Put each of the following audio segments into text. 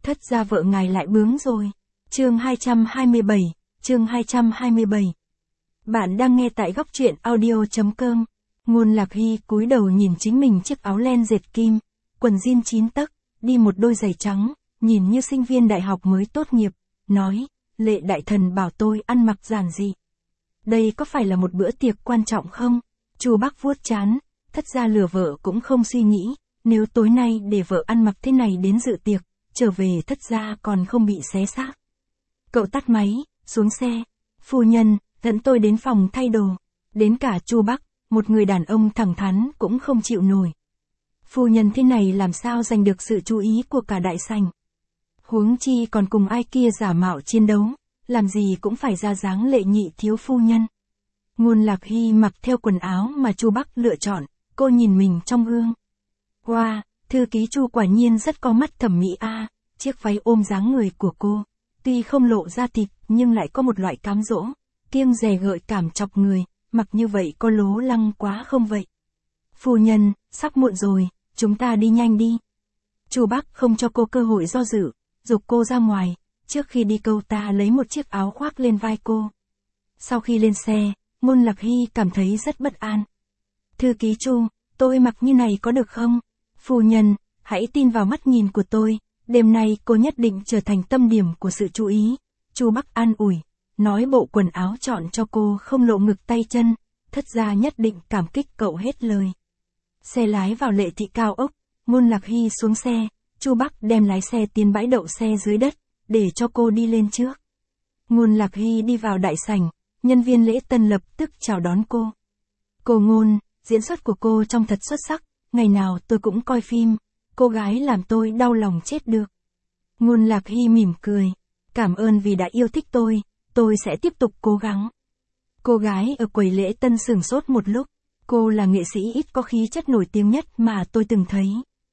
thất gia vợ ngài lại bướng rồi. Chương 227, chương 227. Bạn đang nghe tại góc truyện audio.com. Ngôn Lạc Hy cúi đầu nhìn chính mình chiếc áo len dệt kim, quần jean 9 tấc, đi một đôi giày trắng, nhìn như sinh viên đại học mới tốt nghiệp, nói, Lệ đại thần bảo tôi ăn mặc giản dị. Đây có phải là một bữa tiệc quan trọng không? Chu Bắc vuốt trán, thất gia lừa vợ cũng không suy nghĩ, nếu tối nay để vợ ăn mặc thế này đến dự tiệc, trở về thất gia còn không bị xé xác. Cậu tắt máy, xuống xe. Phu nhân, dẫn tôi đến phòng thay đồ. Đến cả Chu Bắc, một người đàn ông thẳng thắn cũng không chịu nổi. Phu nhân thế này làm sao giành được sự chú ý của cả đại sảnh. Huống chi còn cùng ai kia giả mạo chiến đấu, làm gì cũng phải ra dáng lệ nhị thiếu phu nhân. Ngôn Lạc Hy mặc theo quần áo mà Chu Bắc lựa chọn, cô nhìn mình trong gương. Wow, thư ký Chu quả nhiên rất có mắt thẩm mỹ a. Chiếc váy ôm dáng người của cô, tuy không lộ ra thịt nhưng lại có một loại cám dỗ, kiêng dè gợi cảm chọc người, mặc như vậy có lố lăng quá không vậy? Phu nhân, sắp muộn rồi, chúng ta đi nhanh đi. Chu Bắc không cho cô cơ hội do dự, giục cô ra ngoài, trước khi đi câu ta lấy một chiếc áo khoác lên vai cô. Sau khi lên xe, Ngôn Lạc Hy cảm thấy rất bất an. Thư ký Chu, tôi mặc như này có được không? Phu nhân, hãy tin vào mắt nhìn của tôi, đêm nay cô nhất định trở thành tâm điểm của sự chú ý. Chu Bắc an ủi, nói bộ quần áo chọn cho cô không lộ ngực tay chân, thất gia nhất định cảm kích cậu hết lời. Xe lái vào Lệ thị cao ốc, Ngôn Lạc Hy xuống xe, Chu Bắc đem lái xe tiến bãi đậu xe dưới đất, để cho cô đi lên trước. Ngôn Lạc Hy đi vào đại sảnh, nhân viên lễ tân lập tức chào đón cô. Cô Ngôn, diễn xuất của cô trông thật xuất sắc, ngày nào tôi cũng coi phim, cô gái làm tôi đau lòng chết được. Ngôn Lạc Hy mỉm cười, cảm ơn vì đã yêu thích tôi sẽ tiếp tục cố gắng. Cô gái ở quầy lễ tân sửng sốt một lúc, cô là nghệ sĩ ít có khí chất nổi tiếng nhất mà tôi từng thấy.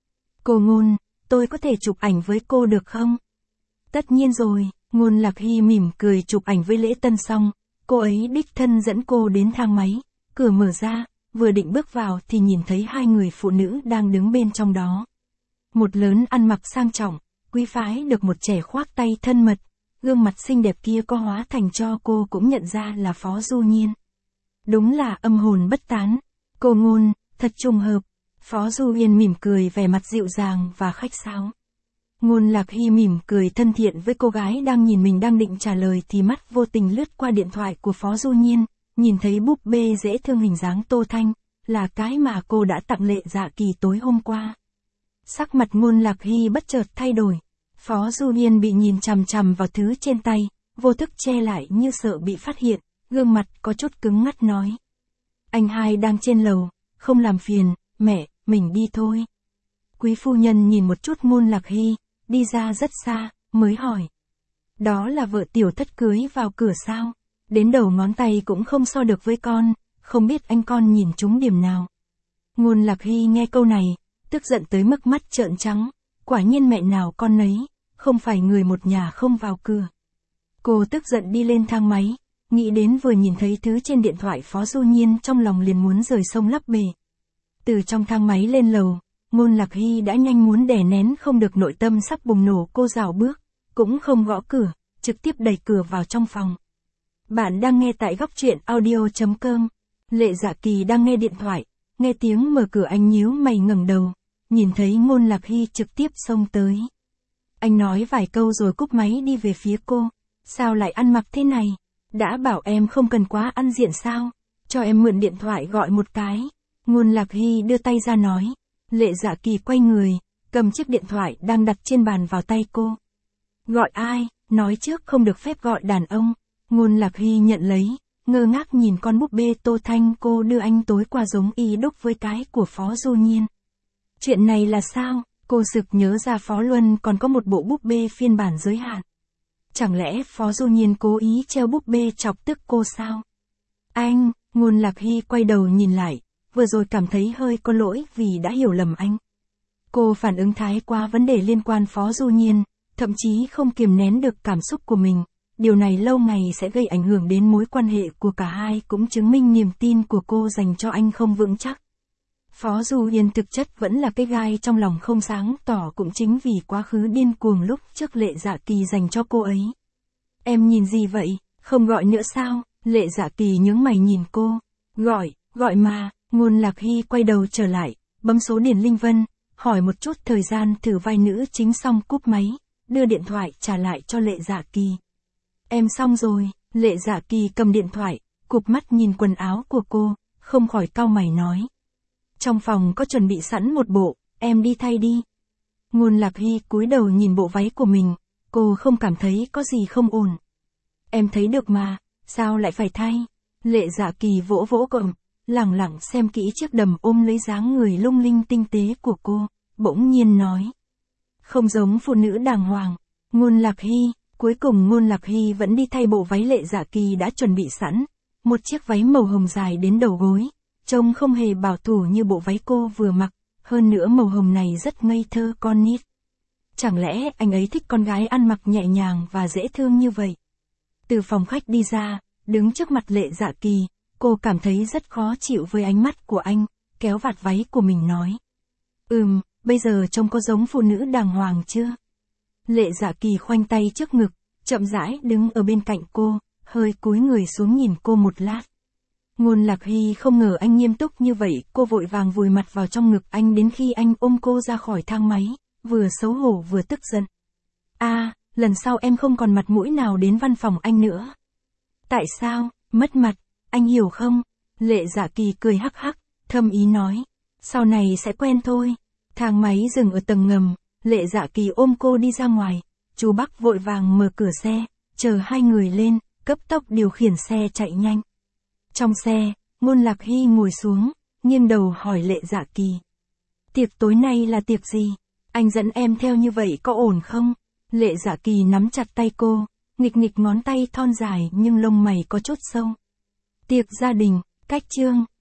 Cô Ngôn, tôi có thể chụp ảnh với cô được không? Tất nhiên rồi, Ngôn Lạc Hy mỉm cười chụp ảnh với lễ tân xong, cô ấy đích thân dẫn cô đến thang máy, cửa mở ra, vừa định bước vào thì nhìn thấy hai người phụ nữ đang đứng bên trong đó. Một lớn ăn mặc sang trọng, quý phái được một trẻ khoác tay thân mật, gương mặt xinh đẹp kia có hóa thành cho cô cũng nhận ra là Phó Du Nhiên. Đúng là âm hồn bất tán. Cô Ngôn, thật trùng hợp. Phó Du Nhiên mỉm cười vẻ mặt dịu dàng và khách sáo. Ngôn Lạc Hy mỉm cười thân thiện với cô gái đang nhìn mình đang định trả lời thì mắt vô tình lướt qua điện thoại của Phó Du Nhiên, nhìn thấy búp bê dễ thương hình dáng Tô Thanh, là cái mà cô đã tặng Lệ Dạ Kỳ tối hôm qua. Sắc mặt Ngôn Lạc Hy bất chợt thay đổi. Phó Du Nhiên bị nhìn chằm chằm vào thứ trên tay, vô thức che lại như sợ bị phát hiện, gương mặt có chút cứng ngắt nói. Anh hai đang trên lầu, không làm phiền, mẹ, mình đi thôi. Quý phu nhân nhìn một chút Ngôn Lạc Hy, đi ra rất xa, mới hỏi. Đó là vợ tiểu thất cưới vào cửa sao? Đến đầu ngón tay cũng không so được với con, không biết anh con nhìn trúng điểm nào. Ngôn Lạc Hy nghe câu này, tức giận tới mức mắt trợn trắng, quả nhiên mẹ nào con nấy, không phải người một nhà không vào cửa. Cô tức giận đi lên thang máy, nghĩ đến vừa nhìn thấy thứ trên điện thoại Phó Du Nhiên trong lòng liền muốn rời sông lấp bể. Từ trong thang máy lên lầu, Ngôn Lạc Hy đã nhanh muốn đè nén không được nội tâm sắp bùng nổ, cô rảo bước, cũng không gõ cửa, trực tiếp đẩy cửa vào trong phòng. Bạn đang nghe tại góc truyện audio.com. Lệ Dạ Kỳ đang nghe điện thoại, nghe tiếng mở cửa anh nhíu mày ngẩng đầu, nhìn thấy Ngôn Lạc Hy trực tiếp xông tới. Anh nói vài câu rồi cúp máy đi về phía cô. Sao lại ăn mặc thế này? Đã bảo em không cần quá ăn diện sao? Cho em mượn điện thoại gọi một cái. Ngôn Lạc Hy đưa tay ra nói. Lệ Dạ Kỳ quay người, cầm chiếc điện thoại đang đặt trên bàn vào tay cô. Gọi ai? Nói trước không được phép gọi đàn ông. Ngôn Lạc Hy nhận lấy, ngơ ngác nhìn con búp bê Tô Thanh cô đưa anh tối qua giống y đúc với cái của Phó Du Nhiên. Chuyện này là sao? Cô sực nhớ ra Phó Luân còn có một bộ búp bê phiên bản giới hạn. Chẳng lẽ Phó Du Nhiên cố ý treo búp bê chọc tức cô sao? Anh, Ngôn Lạc Hy quay đầu nhìn lại, vừa rồi cảm thấy hơi có lỗi vì đã hiểu lầm anh. Cô phản ứng thái quá vấn đề liên quan Phó Du Nhiên, thậm chí không kiềm nén được cảm xúc của mình. Điều này lâu ngày sẽ gây ảnh hưởng đến mối quan hệ của cả hai, cũng chứng minh niềm tin của cô dành cho anh không vững chắc. Phó Du Yên thực chất vẫn là cái gai trong lòng không sáng tỏ, cũng chính vì quá khứ điên cuồng lúc trước Lệ Dạ Kỳ dành cho cô ấy. Em nhìn gì vậy, không gọi nữa sao? Lệ Dạ Kỳ nhướng mày nhìn cô. Gọi mà. Ngôn Lạc Hy quay đầu trở lại, bấm số Điền Linh Vân, hỏi một chút thời gian thử vai nữ chính xong cúp máy, đưa điện thoại trả lại cho Lệ Dạ Kỳ. Em xong rồi. Lệ Dạ Kỳ cầm điện thoại, cụp mắt nhìn quần áo của cô, không khỏi cau mày nói. Trong phòng có chuẩn bị sẵn một bộ, em đi thay đi. Ngôn Lạc Hy cúi đầu nhìn bộ váy của mình, cô không cảm thấy có gì không ổn. Em thấy được mà, sao lại phải thay? Lệ Dạ Kỳ vỗ vỗ cằm, lẳng lặng xem kỹ chiếc đầm ôm lấy dáng người lung linh tinh tế của cô, bỗng nhiên nói. Không giống phụ nữ đàng hoàng. Ngôn Lạc Hy, cuối cùng Ngôn Lạc Hy vẫn đi thay bộ váy Lệ Dạ Kỳ đã chuẩn bị sẵn, một chiếc váy màu hồng dài đến đầu gối, trông không hề bảo thủ như bộ váy cô vừa mặc, hơn nữa màu hồng này rất ngây thơ con nít. Chẳng lẽ anh ấy thích con gái ăn mặc nhẹ nhàng và dễ thương như vậy? Từ phòng khách đi ra, đứng trước mặt Lệ Dạ Kỳ, cô cảm thấy rất khó chịu với ánh mắt của anh, kéo vạt váy của mình nói. Bây giờ trông có giống phụ nữ đàng hoàng chưa? Lệ Dạ Kỳ khoanh tay trước ngực, chậm rãi đứng ở bên cạnh cô, hơi cúi người xuống nhìn cô một lát. Ngôn Lạc Hy không ngờ anh nghiêm túc như vậy, cô vội vàng vùi mặt vào trong ngực anh đến khi anh ôm cô ra khỏi thang máy, vừa xấu hổ vừa tức giận. Lần sau em không còn mặt mũi nào đến văn phòng anh nữa. Tại sao? Mất mặt, anh hiểu không? Lệ Dạ Kỳ cười hắc hắc, thâm ý nói. Sau này sẽ quen thôi. Thang máy dừng ở tầng ngầm, Lệ Dạ Kỳ ôm cô đi ra ngoài. Chú Bắc vội vàng mở cửa xe, chờ hai người lên, cấp tốc điều khiển xe chạy nhanh. Trong xe, Ngôn Lạc Hy ngồi xuống, nghiêng đầu hỏi Lệ Dạ Kỳ. Tiệc tối nay là tiệc gì? Anh dẫn em theo như vậy có ổn không? Lệ Dạ Kỳ nắm chặt tay cô, nghịch nghịch ngón tay thon dài nhưng lông mày có chút sâu. Tiệc gia đình, cách chương.